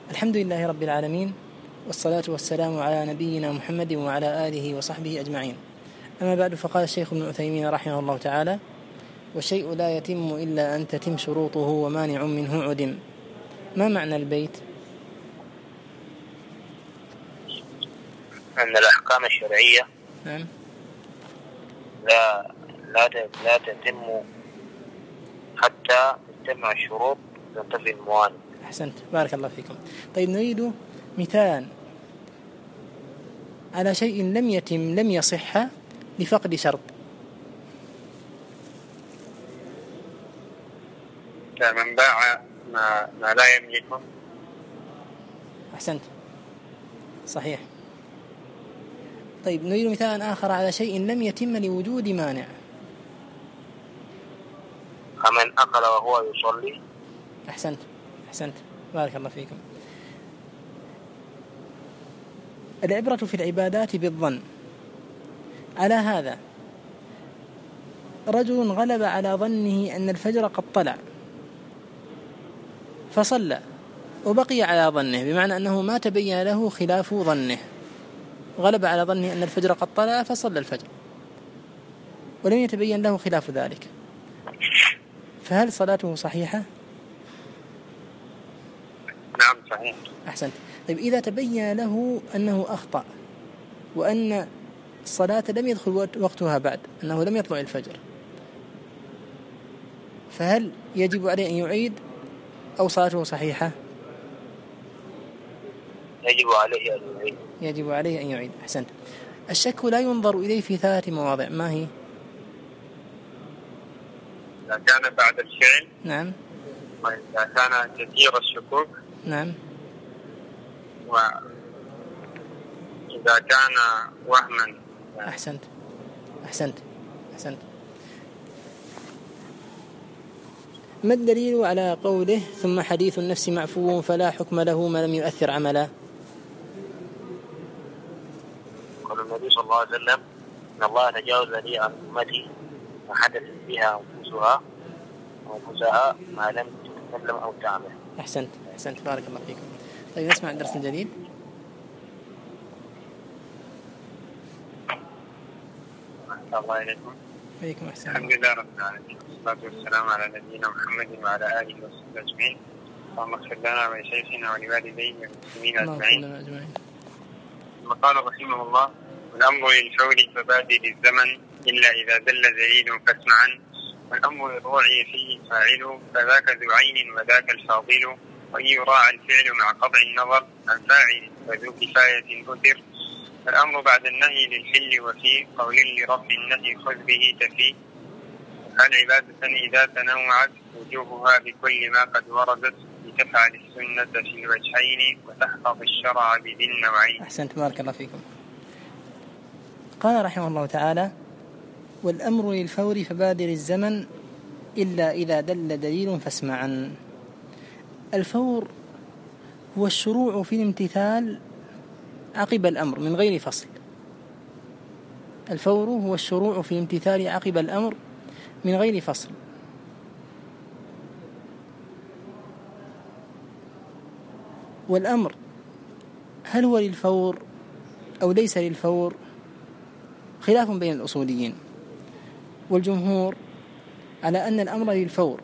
الحمد لله رب العالمين، والصلاة والسلام على نبينا محمد وعلى آله وصحبه أجمعين. أما بعد، فقال الشيخ ابن عثيمين رحمه الله تعالى: والشيء لا يتم إلا أن تتم شروطه ومانع منه عدم. ما معنى البيت؟ أن الأحكام الشرعية نعم لا تتم حتى تجتمع الشروط وتنتفي الموانع. أحسنت، بارك الله فيكم. طيب، نريد مثال على شيء لم يصح لفقد شرط. من باع ما لا يملكه. أحسنت، صحيح. طيب، نريد مثال آخر على شيء لم يتم لوجود مانع. فمن أكل وهو يصلي. أحسنت، بارك الله فيكم. العبرة في العبادات بالظن. على هذا، رجل غلب على ظنه أن الفجر قد طلع فصلى، وبقي على ظنه، بمعنى أنه ما تبين له خلاف ظنه. غلب على ظنه أن الفجر قد طلع فصلى الفجر، ولم يتبين له خلاف ذلك، فهل صلاته صحيحة؟ نعم صحيح. أحسنت. طيب، إذا تبين له أنه أخطأ وأن الصلاة لم يدخل وقتها بعد، أنه لم يطلع الفجر، فهل يجب عليه أن يعيد أو صلاته صحيحة؟ يجب عليه أن يعيد. أحسنت. الشك لا ينظر إليه في 3 مواضع، ما هي؟ إذا كان بعد الفعل. نعم. وإذا كان كثير الشكوك. نعم. وإذا كان وهما. أحسنت. ما الدليل على قوله: ثم حديث النفس معفو فلا حكم له ما لم يؤثر عملا؟ قال النبي صلى الله عليه وسلم: إن الله تجاوز لي عن أمتي ما حدث بها أنفسها ما لم تتكلم أو تعمل. أحسنت، بارك الله فيكم. طيب، نسمع الدرس الجديد. الله إليكم. عليكم السلام. الحمد لله رب العالمين، والصلاة والسلام على نبينا محمد وعلى آله وصحبه أجمعين. اللهم اغفر لنا ولشيخنا ولوالديه والمسلمين أجمعين. ثم قال رحمه الله: والأمر للفور فبادر الزمن إلا إذا دل دليل فاسمعا، والأمر الروعي فيه فاعل فذاك ذو عين وذاك الفاضل، وإن يراعى الفعل مع قطع النظر عن فاعل وذو كفاية أثر. الأمر بعد النهي للحل وفي قول لرفع النهي خذ به تفي. العبادة إذا تنوعت وجوهها بكل ما قد وردت لتفعل السنة في الوجهين وتحفظ الشرع بذي النوعين. أحسنت، بارك الله فيكم. قال رحمه الله تعالى: والأمر للفور فبادر الزمن إلا إذا دل دليل فاسمعا. الفور هو الشروع في الامتثال عقب الأمر من غير فصل. الفور هو الشروع في الامتثال عقب الأمر من غير فصل. والأمر هل هو للفور أو ليس للفور خلاف بين الأصوليين، والجمهور على أن الأمر للفور،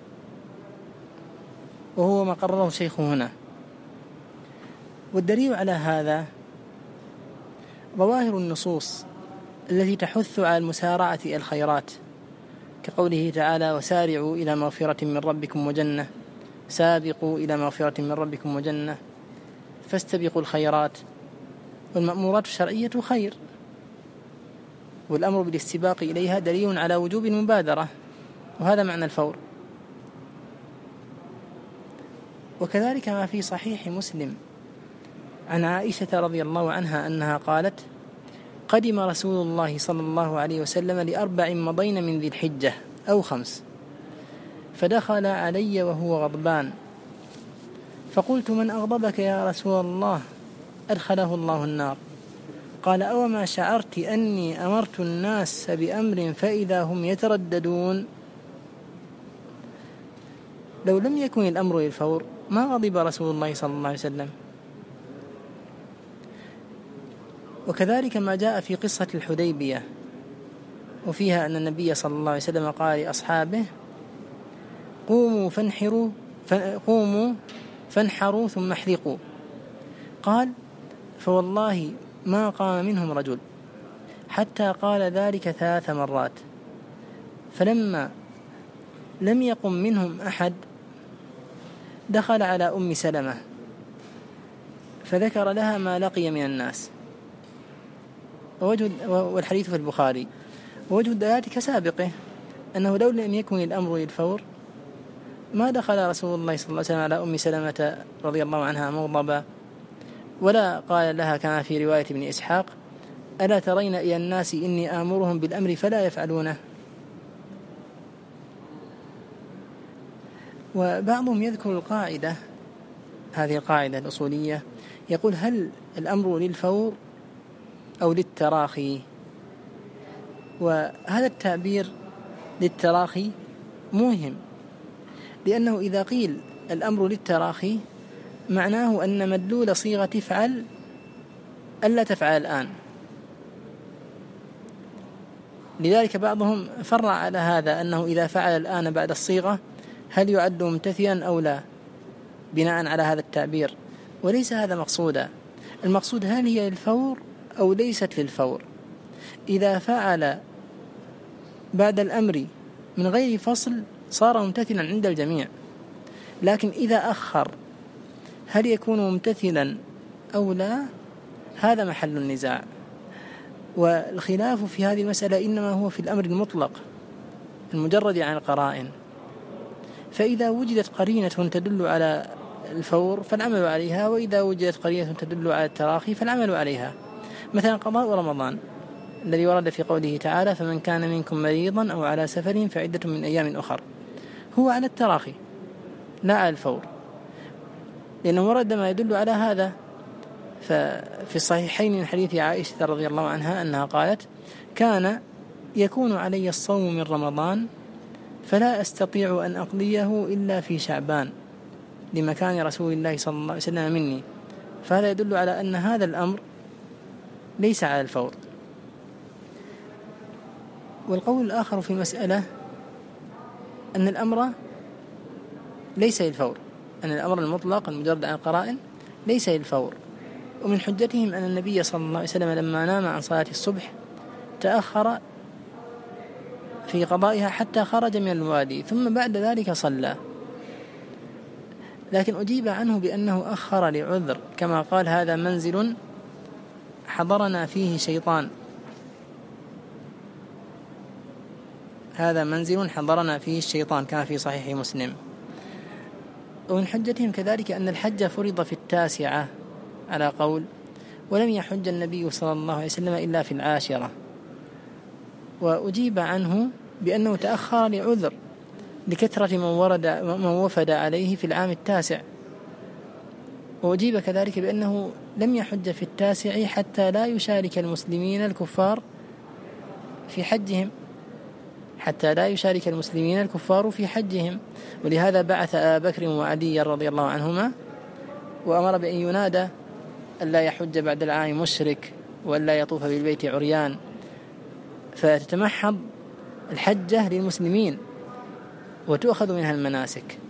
وهو ما قرره الشيخ هنا. والدليل على هذا ظواهر النصوص التي تحث على المسارعة إلى الخيرات، كقوله تعالى: وسارعوا إلى مغفرة من ربكم وجنة، سابقوا إلى مغفرة من ربكم وجنة، فاستبقوا الخيرات. والمأمورات الشرعية خير، والأمر بالاستباق إليها دليل على وجوب المبادرة، وهذا معنى الفور. وكذلك ما في صحيح مسلم عن عائشة رضي الله عنها أنها قالت: قدم رسول الله صلى الله عليه وسلم ل4 مضين من ذي الحجة أو 5، فدخل علي وهو غضبان، فقلت: من أغضبك يا رسول الله؟ أدخله الله النار. قال: أوما شعرت أني أمرت الناس بأمر فإذا هم يترددون؟ لو لم يكن الأمر للفور ما غضب رسول الله صلى الله عليه وسلم. وكذلك ما جاء في قصة الحديبية، وفيها أن النبي صلى الله عليه وسلم قال لأصحابه: قوموا فانحروا ثم احلقوا. قال: فوالله ما قام منهم رجل حتى قال ذلك 3 مرات، فلما لم يقم منهم أحد دخل على أم سلمة فذكر لها ما لقي من الناس. والحديث في البخاري. ووجه الدلالة كسابقه، أنه لو لم يكن الأمر للفور ما دخل رسول الله صلى الله عليه وسلم على أم سلمة رضي الله عنها مغضبا، ولا قال لها كما في رواية ابن إسحاق: ألا ترين إلى الناس إني آمرهم بالأمر فلا يفعلونه. وبعضهم يذكر القاعدة، هذه القاعدة الأصولية، يقول: هل الأمر للفور أو للتراخي؟ وهذا التعبير للتراخي مهم، لأنه إذا قيل الأمر للتراخي معناه أن مدلول صيغة افعل ألا تفعل الآن. لذلك بعضهم فرع على هذا، أنه إذا فعل الآن بعد الصيغة هل يعد ممتثلا أو لا، بناء على هذا التعبير. وليس هذا مقصودا. المقصود هل هي للفور أو ليست للفور. إذا فعل بعد الأمر من غير فصل صار ممتثلا عند الجميع، لكن إذا أخر هل يكون ممتثلا أو لا، هذا محل النزاع. والخلاف في هذه المسألة إنما هو في الأمر المطلق المجرد عن القرائن. فإذا وجدت قرينة تدل على الفور فالعمل عليها، وإذا وجدت قرينة تدل على التراخي فالعمل عليها. مثلا قضاء رمضان الذي ورد في قوله تعالى: فمن كان منكم مريضا أو على سفر فعدة من أيام أخر، هو على التراخي لا على الفور، لأنه ورد ما يدل على هذا. ففي الصحيحين من حديث عائشة رضي الله عنها أنها قالت: كان يكون علي الصوم من رمضان فلا أستطيع أن أقضيه إلا في شعبان لمكان رسول الله صلى الله عليه وسلم مني. فهذا يدل على أن هذا الأمر ليس على الفور. والقول الآخر في المسألة أن الأمر ليس للفور، أن الأمر المطلق المجرد عن القرائن ليس للفور. ومن حجتهم أن النبي صلى الله عليه وسلم لما نام عن صلاة الصبح تأخر في قضائها حتى خرج من الوادي، ثم بعد ذلك صلى. لكن أجيب عنه بأنه أخر لعذر، كما قال: هذا منزل حضرنا فيه شيطان، هذا منزل حضرنا فيه الشيطان، كما في صحيح مسلم. ومن حجتهم كذلك أن الحج فرض في 9 على قول، ولم يحج النبي صلى الله عليه وسلم إلا في 10. وأجيب عنه بأنه تأخر لعذر لكثرة من وفد عليه في العام 9. وأجيب كذلك بأنه لم يحج في 9 حتى لا يشارك المسلمين الكفار في حجهم، حتى لا يشارك المسلمين الكفار في حجهم. ولهذا بعث أبا بكر وعلي رضي الله عنهما وأمر بأن ينادى ألا يحج بعد العام مشرك وألا يطوف بالبيت عريان، فتتمحض الحجة للمسلمين وتؤخذ منها المناسك.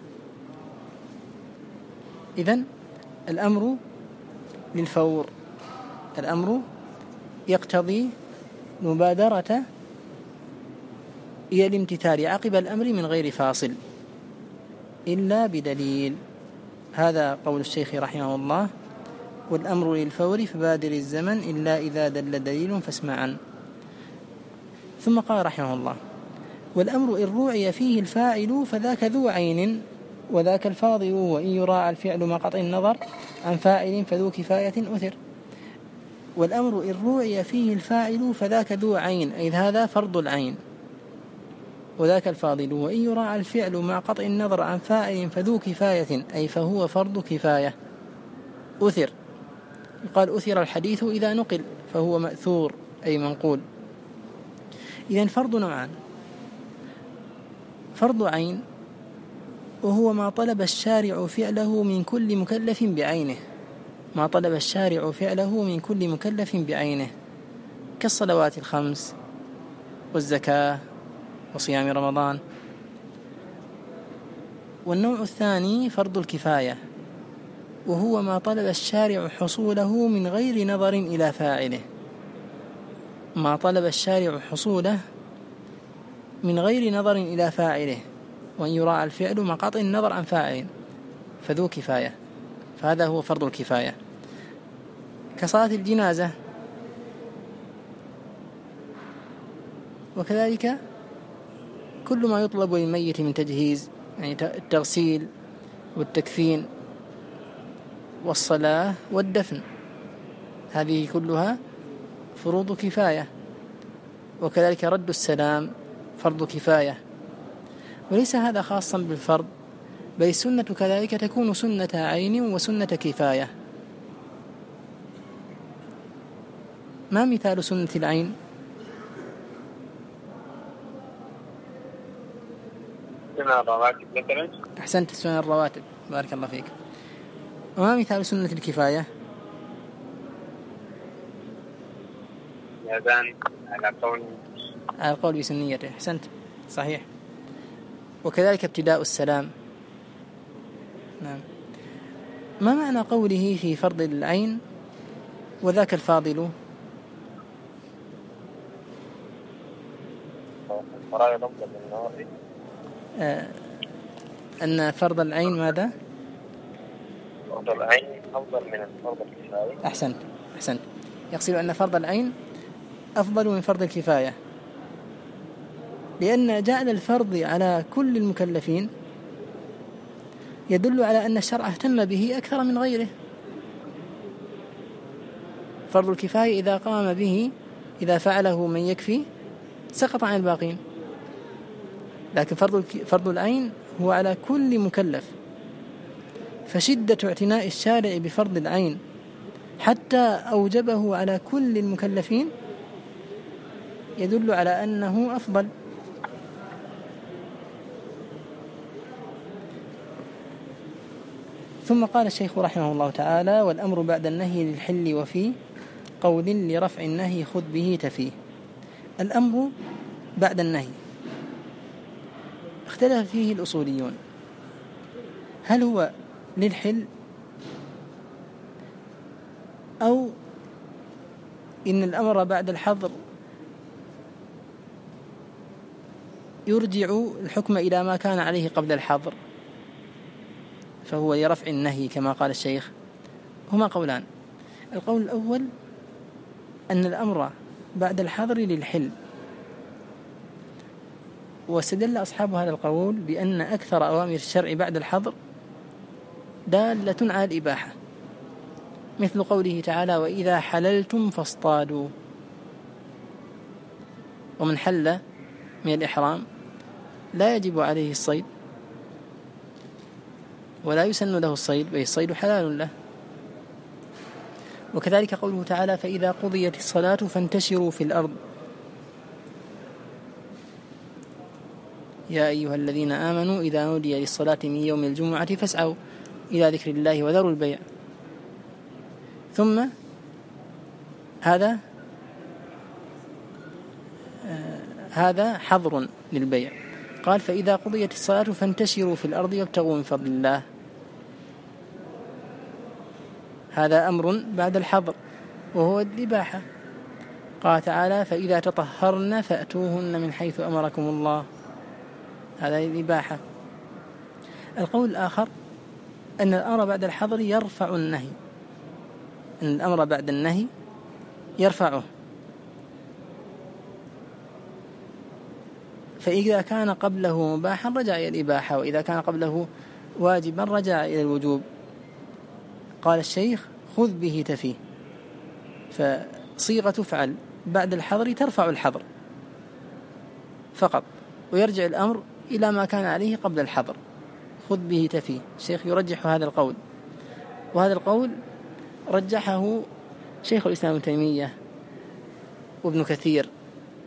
إذن الأمر للفور، الأمر يقتضي مبادرة إلى الامتثال عقب الأمر من غير فاصل إلا بدليل. هذا قول الشيخ رحمه الله: والأمر للفور فبادر الزمن إلا إذا دل دليل فاسمعا. ثم قال رحمه الله: والأمر إن روعي فيه الفاعل فذاك ذو عين وذاك الفاضل، وإن يراعى الفعل مع قطع النظر عن فاعل فذو كفاية أثر. والأمر إن روعي فيه الفاعل فذاك ذو عين، أي هذا فرض العين، وذاك الفاضل، وإن يراعى الفعل مع قطع النظر عن فاعل فذو كفاية، أي فهو فرض كفاية أثر. يقال أثر الحديث إذا نقل، فهو مأثور أي منقول. إذن فرض نوعان: فرض عين وهو ما طلب الشارع فعله من كل مكلف بعينه، ما طلب الشارع فعله من كل مكلف بعينه، كالصلوات الخمس والزكاة وصيام رمضان. والنوع الثاني فرض الكفاية، وهو ما طلب الشارع حصوله من غير نظر إلى فاعله، ما طلب الشارع حصوله من غير نظر إلى فاعله، وأن يراعى الفعل مع قطع النظر عن فاعل، فذو كفاية، فهذا هو فرض الكفاية. كصلاة الجنازة، وكذلك كل ما يطلب للميت من تجهيز، يعني التغسيل والتكفين والصلاة والدفن، هذه كلها فروض كفاية. وكذلك رد السلام فرض كفاية. وليس هذا خاصا بالفرض، بل السنة كذلك تكون سنة عين وسنة كفاية. ما مثال سنة العين؟ سنة الرواتب مثلا. أحسنت، سنة الرواتب، بارك الله فيك. وما مثال سنة الكفاية؟ الأذان على القول بسنيته، أحسنت، صحيح. وكذلك ابتداء السلام. نعم. ما معنى قوله في فرض العين وذاك الفاضل؟ أن فرض العين ماذا؟ فرض العين أفضل من فرض الكفاية. أحسنت. يقصد أن فرض العين أفضل من فرض الكفاية، لأن جعل الفرض على كل المكلفين يدل على أن الشرع اهتم به أكثر من غيره. فرض الكفاية إذا قام به، إذا فعله من يكفي سقط عن الباقين، لكن فرض العين هو على كل مكلف، فشدة اعتناء الشارع بفرض العين حتى أوجبه على كل المكلفين يدل على أنه أفضل. ثم قال الشيخ رحمه الله تعالى: والأمر بعد النهي للحل وفي قول لرفع النهي خذ به تفيه. الأمر بعد النهي اختلف فيه الأصوليون، هل هو للحل أو إن الأمر بعد الحظر يرجع الحكم إلى ما كان عليه قبل الحظر فهو لرفع النهي كما قال الشيخ. هما قولان. القول الأول أن الأمر بعد الحظر للحل، واستدل أصحاب هذا القول بأن أكثر أوامر الشرع بعد الحظر دالة على الإباحة، مثل قوله تعالى: وإذا حللتم فاصطادوا. ومن حل من الإحرام لا يجب عليه الصيد ولا يسن له الصيد، بل الصيد حلال له. وكذلك قوله تعالى: فإذا قضيت الصلاة فانتشروا في الأرض يا أيها الذين آمنوا إذا نودي للصلاة من يوم الجمعة فاسعوا إلى ذكر الله وذروا البيع. ثم هذا حظر للبيع، قال: فإذا قضيت الصلاة فانتشروا في الأرض وابتغوا من فضل الله. هذا أمر بعد الحظر وهو الإباحة. قال تعالى: فإذا تطهرن فأتوهن من حيث أمركم الله. هذا الإباحة. القول الآخر أن الأمر بعد الحظر يرفع النهي، أن الأمر بعد النهي يرفعه، فإذا كان قبله مباحا رجع إلى الإباحة، وإذا كان قبله واجبا رجع إلى الوجوب. قال الشيخ: خذ به تفيه، فصيغة تفعل بعد الحظر ترفع الحظر فقط، ويرجع الأمر إلى ما كان عليه قبل الحظر. خذ به تفيه. الشيخ يرجح هذا القول، وهذا القول رجحه شيخ الإسلام ابن تيمية وابن كثير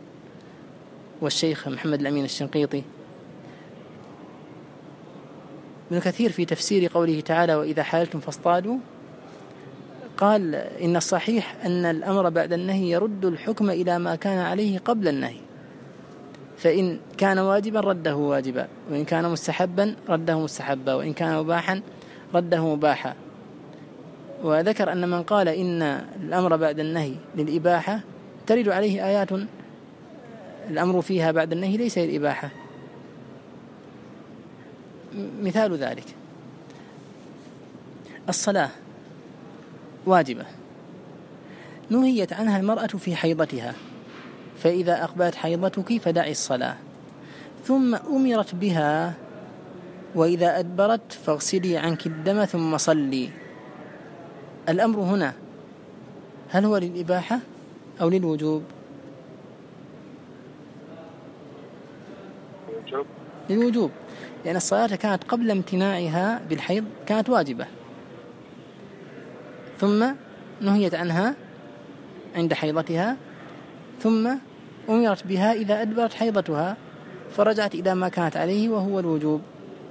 والشيخ محمد الأمين الشنقيطي. ابن كثير في تفسير قوله تعالى وإذا حللتم فاصطادوا قال إن الصحيح أن الأمر بعد النهي يرد الحكم إلى ما كان عليه قبل النهي، فإن كان واجبا رده واجبا، وإن كان مستحبا رده مستحبا، وإن كان مباحا رده مباحا. وذكر أن من قال إن الأمر بعد النهي للإباحة ترد عليه آيات الأمر فيها بعد النهي ليس للإباحة. مثال ذلك الصلاة واجبة نهيت عنها المرأة في حيضتها، فإذا أقبلت حيضتك فدعي الصلاة، ثم أمرت بها وإذا أدبرت فاغسلي عنك الدم ثم صلي. الأمر هنا هل هو للإباحة أو للوجوب؟ للوجوب، لأن الصلاة كانت قبل امتناعها بالحيض كانت واجبة، ثم نهيت عنها عند حيضتها، ثم أمرت بها إذا أدبرت حيضتها فرجعت إلى ما كانت عليه وهو الوجوب.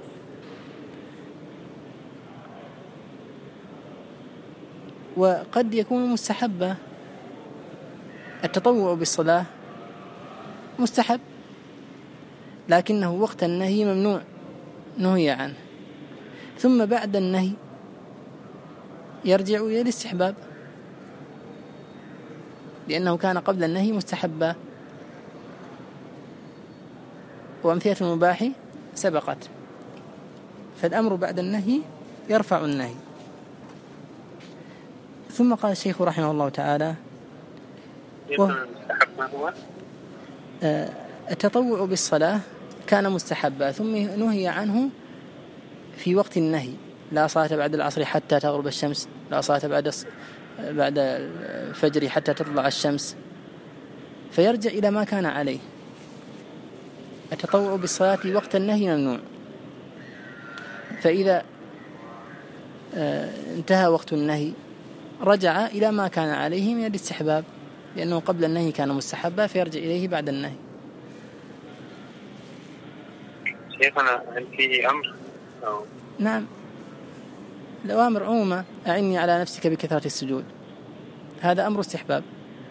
وقد يكون مستحبا، التطوع بالصلاة مستحب لكنه وقت النهي ممنوع نهي عنه، ثم بعد النهي يرجع إلى الاستحباب لأنه كان قبل النهي مستحبا. وأمثلة المباح سبقت، فالأمر بعد النهي يرفع النهي. ثم قال الشيخ رحمه الله تعالى التطوع بالصلاة كان مستحبا ثم نهي عنه في وقت النهي، لا صلاة بعد العصر حتى تغرب الشمس، لا صلاة بعد الفجر حتى تطلع الشمس، فيرجع إلى ما كان عليه. التطوع بالصلاة وقت النهي ممنوع، فإذا انتهى وقت النهي رجع إلى ما كان عليه من الاستحباب، لأنه قبل النهي كان مستحبا فيرجع إليه بعد النهي. شيخنا هل فيه أمر؟ نعم، الأوامر عموما أعني على نفسك بكثرة السجود، هذا أمر استحباب.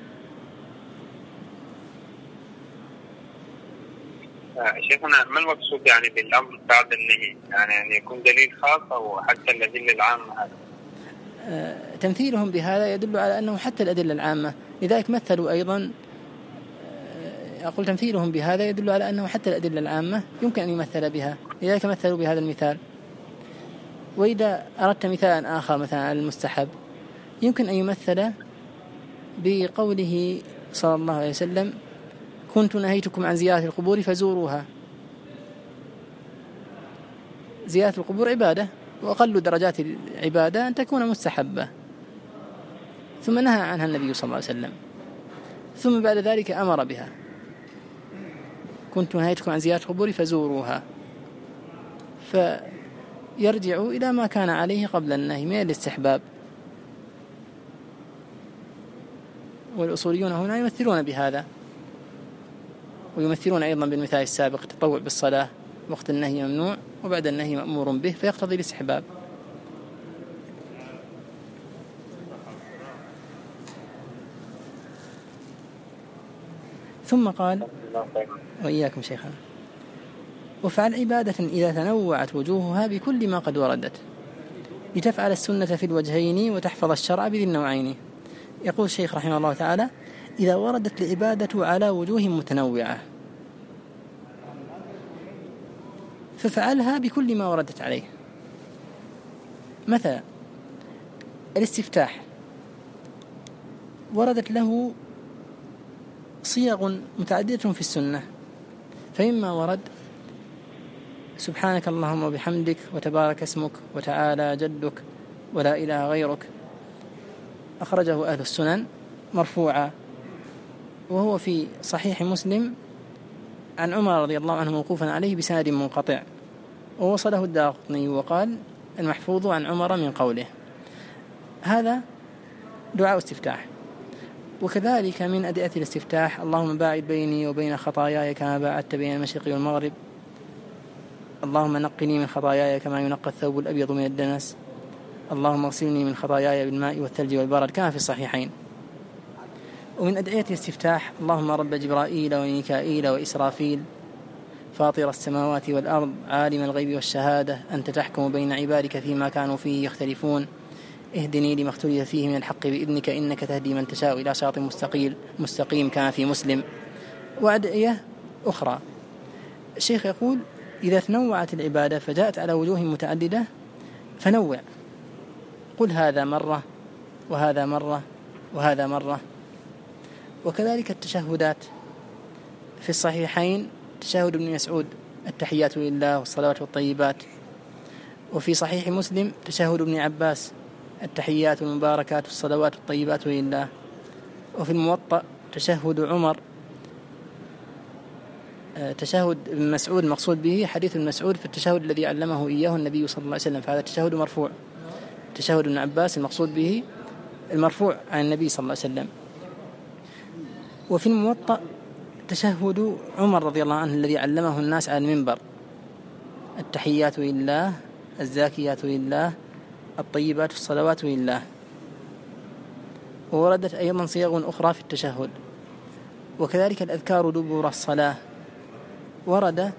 شيخنا ما المقصود يعني بالأمر بعد النهي؟ يعني يكون دليل خاص أو حتى الأدلة العامة؟ هذا تمثيلهم بهذا يدل على أنه حتى الأدلة العامة، لذلك مثلوا أيضا. أقول تمثيلهم بهذا يدل على أنه حتى الأدلة العامة يمكن أن يمثل بها، لذلك مثلوا بهذا المثال. وإذا أردت مثالا آخر مثلا على المستحب يمكن أن يمثل بقوله صلى الله عليه وسلم كنت نهيتكم عن زيارة القبور فزوروها. زيارة القبور عبادة، وأقل درجات العبادة أن تكون مستحبة، ثم نهى عنها النبي صلى الله عليه وسلم، ثم بعد ذلك أمر بها كنت نهيتكم عن زيارة القبور فزوروها، فيرجع إلى ما كان عليه قبل النهي من الاستحباب. والأصوليون هنا يمثلون بهذا، ويمثلون أيضا بالمثال السابق التطوع بالصلاة وقت النهي ممنوع وبعد النهي مأمور به فيقتضي الاستحباب. ثم قال وإياكم شيخنا وفعل عبادة إذا تنوعت وجوهها بكل ما قد وردت لتفعل السنة في الوجهين وتحفظ الشرع بذي النوعين. يقول الشيخ رحمه الله تعالى إذا وردت العبادة على وجوه متنوعة ففعلها بكل ما وردت عليه. مثلا الاستفتاح وردت له صيغ متعددة في السنة، فإما ورد سبحانك اللهم وبحمدك وتبارك اسمك وتعالى جدك ولا إله غيرك، أخرجه أهل السنن مرفوعا، وهو في صحيح مسلم عن عمر رضي الله عنه موقوفا عليه بسند منقطع، ووصله الدارقطني وقال المحفوظ عن عمر من قوله. هذا دعاء استفتاح. وكذلك من أدعية الاستفتاح اللهم باعد بيني وبين خطاياي كما باعدت بين المشرق والمغرب، اللهم نقني من خطاياي كما ينقى الثوب الأبيض من الدنس، اللهم اغسلني من خطاياي بالماء والثلج والبرد، كما في الصحيحين. ومن أدعية الاستفتاح: اللهم رب جبرائيل وميكائيل وإسرافيل، فاطر السماوات والأرض، عالم الغيب والشهادة، أنت تحكم بين عبادك فيما كانوا فيه يختلفون، اهدني لما اختلف فيه من الحق بإذنك، إنك تهدي من تشاء إلى صراط مستقيم، كما في مسلم. وأدعية أخرى. الشيخ يقول: إذا تنوعت العبادة فجاءت على وجوه متعددة فنوع، قل هذا مرة وهذا مرة وهذا مرة. وكذلك التشهدات في الصحيحين: تشهد ابن مسعود التحيات لله والصلوات والطيبات. وفي صحيح مسلم: تشهد ابن عباس التحيات والمباركات والصلوات والطيبات لله. وفي الموطأ: تشهد عمر، تشهد ابن مسعود المقصود به حديث ابن مسعود في التشهد الذي علمه إياه النبي صلى الله عليه وسلم، فهذا التشهد مرفوع. تشهد ابن عباس المقصود به المرفوع عن النبي صلى الله عليه وسلم. وفي الموطأ: تشهد عمر رضي الله عنه الذي علمه الناس على المنبر: التحيات لله، الزاكيات لله، الطيبات الصلوات لله. ووردت أيضا صيغ أخرى في التشهد. وكذلك الأذكار دبر الصلاة، ورد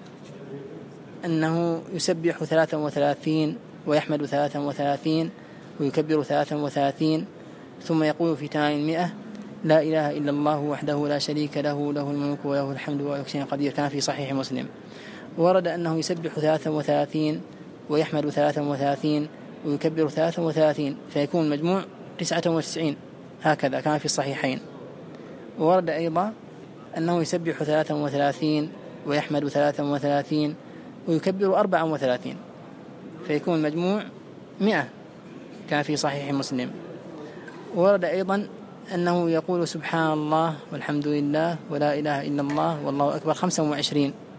أنه يسبح 33 ويحمد 33 ويكبر 33، ثم يقول في تمام 100: لا إله إلا الله وحده لا شريك له، له الملك وله الحمد وهو على كل شيء قدير، كان في صحيح مسلم. ورد أنه يسبح 33 ويحمد 33 ويكبر 33، فيكون المجموع 99، هكذا كان في الصحيحين. وورد أيضا أنه يسبح 33 ويحمد 33 ويكبر 34، فيكون المجموع 100، كان في صحيح مسلم. ورد أيضا أنه يقول سبحان الله والحمد لله ولا إله إلا الله والله أكبر 25،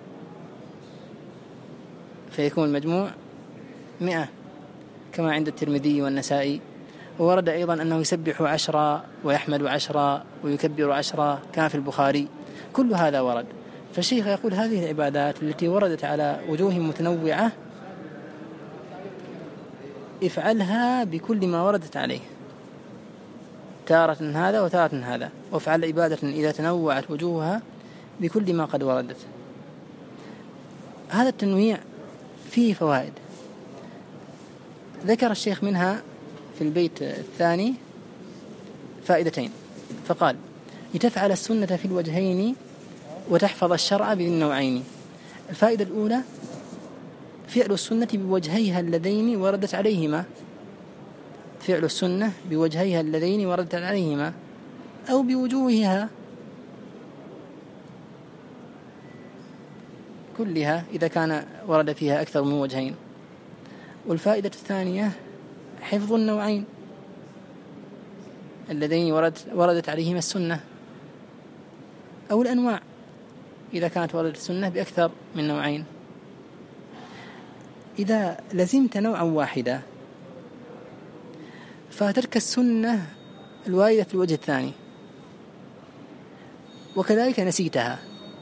فيكون المجموع 100، كما عند الترمذي والنسائي. وورد أيضا أنه يسبح 10 ويحمد 10 ويكبر 10، كان في البخاري. كل هذا ورد. فالشيخ يقول: هذه العبادات التي وردت على وجوه متنوعة افعلها بكل ما وردت عليه، تارة هذا وتارة هذا، وافعل عبادة إذا تنوعت وجوهها بكل ما قد وردت. هذا التنويع فيه فوائد، ذكر الشيخ منها في البيت الثاني فائدتين، فقال: لتفعل السنة في الوجهين وتحفظ الشرع بالنوعين. الفائدة الأولى: فعل السنة بوجهيها اللذين وردت عليهما، فعل السنة بوجهيها اللذين وردت عليهما أو بوجوهها كلها إذا كان ورد فيها أكثر من وجهين. والفائدة الثانية: حفظ النوعين اللذين وردت عليهما السنة، أو الأنواع إذا كانت وردت السنة بأكثر من نوعين. إذا لزمت نوعا واحدا فترك السنة الواردة في الوجه الثاني، وكذلك نسيتها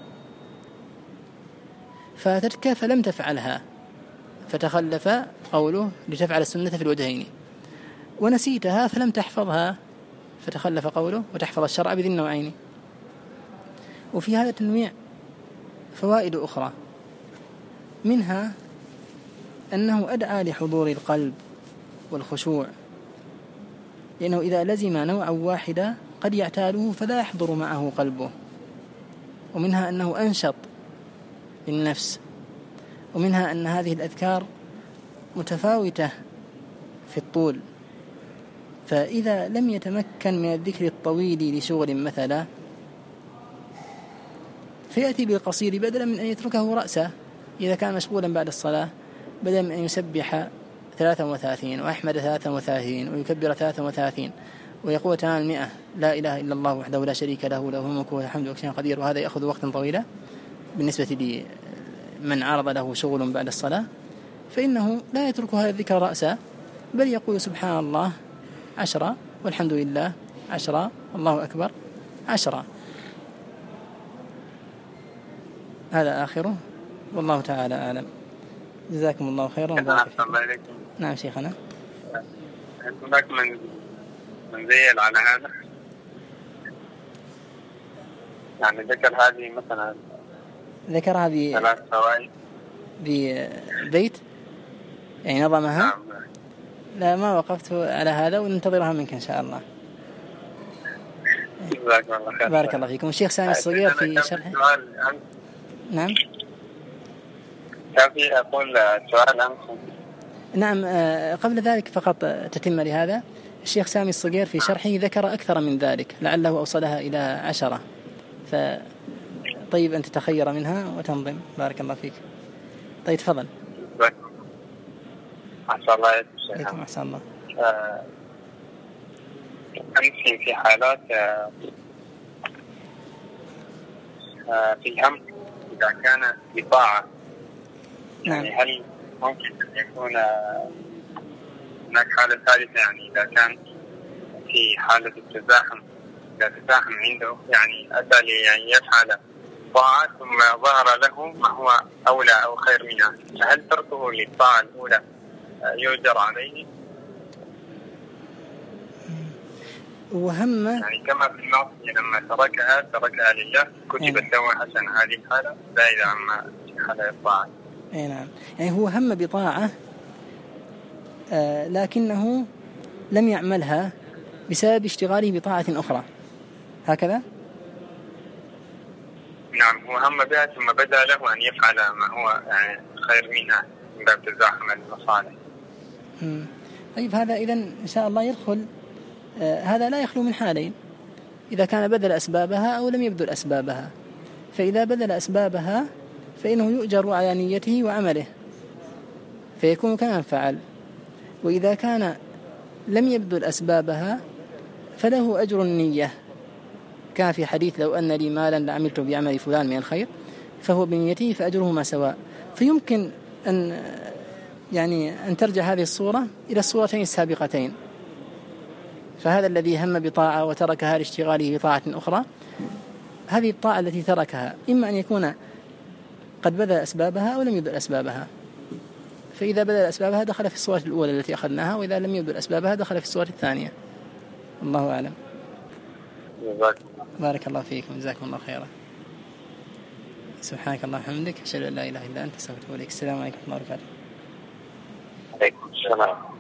فاتتك فلم تفعلها، فتخلف قوله لتفعل السنة في الوجهين، ونسيتها فلم تحفظها فتخلف قوله وتحفظ الشرع بذي النوعين. وفي هذا التنويع فوائد أخرى، منها أنه أدعى لحضور القلب والخشوع، لأنه إذا لزم نوعا واحدا قد يعتاله فلا يحضر معه قلبه. ومنها أنه أنشط للنفس. ومنها أن هذه الأذكار متفاوتة في الطول، فإذا لم يتمكن من الذكر الطويل لشغل مثلا فيأتي بالقصير بدلا من أن يتركه رأسه إذا كان مشغولا بعد الصلاة، بدلا من أن يسبح 33 وأحمد 33 ويكبر 33 ويقول تمام 100 لا إله إلا الله وحده لا شريك له، له الملك وله الحمد وهو على كل شيء قدير. وهذا يأخذ وقتا طويلا بالنسبة لمن عرض له شغل بعد الصلاة، فإنه لا يترك هذا الذكر رأسا، بل يقول سبحان الله 10 والحمد لله 10 الله أكبر 10. هذا آخره، والله تعالى أعلم. جزاكم الله خيرا. نعم شيخنا. هناك من زيل على هذا، يعني ذكر هذه 3 فوائد ببيت يعني نظمها. نعم. لا ما وقفت على هذا، وننتظرها منك إن شاء الله. بارك الله فيكم. الشيخ سامي الصغير في شرحه. نعم كافي أقول سؤال أمس. نعم قبل ذلك فقط تتم لهذا. الشيخ سامي الصغير في شرحه ذكر أكثر من ذلك، لعله أوصلها إلى 10. طيب أن تتخير منها وتنظم. بارك الله فيك. طيب تفضل. أحسن الله عليكم. أحسن الله. أمشي في حالات في الهم إذا كان بطاعة. يعني هل ممكن أن يكون هناك حالة ثالثة، يعني إذا كان في حالة التزاحم، إذا تزاحم عنده يعني أتى يعني يفعل طاعة ثم ظهر له ما هو أولى أو خير منها، فهل تركه للطاعة الأولى يؤجر عليه؟ وهم يعني كما في المعصية لما تركها لله كتبت له حسنة، هذه الحالة زائدة عما في حالة الطاعة. أي نعم. يعني هو هم بطاعة لكنه لم يعملها بسبب اشتغاله بطاعة أخرى، هكذا؟ نعم، هو هم بها ثم بدأ له أن يفعل ما هو يعني خير منها من باب تزاحم المصالح. طيب هذا إذن إن شاء الله يدخل هذا لا يخلو من حالين: إذا كان بذل أسبابها أو لم يبذل أسبابها. فإذا بذل أسبابها فإنه يؤجر على نيته وعمله فيكون كمن فعل، وإذا كان لم يبذل أسبابها فله أجر النية، كان في حديث: لو أن لي مالا لعملت بعمل فلان من الخير فهو بنيته فأجرهما سواء. فيمكن أن ترجع هذه الصورة إلى الصورتين السابقتين. فهذا الذي هم بطاعة وتركها لاشتغاله بطاعة أخرى، هذه الطاعة التي تركها إما أن يكون قد بذل أسبابها أو لم يبذل أسبابها. فإذا بذل أسبابها دخل في الصورة الأولى التي أخذناها، وإذا لم يبذل أسبابها دخل في الصورة الثانية. الله أعلم. بارك الله فيكم. جزاكم الله خيرا. سبحانك اللهم وبحمدك، أشهد أن لا إله إلا أنت، أستغفرك وأتوب إليك. السلام عليكم ورحمة الله وبركاته. عليكم السلام.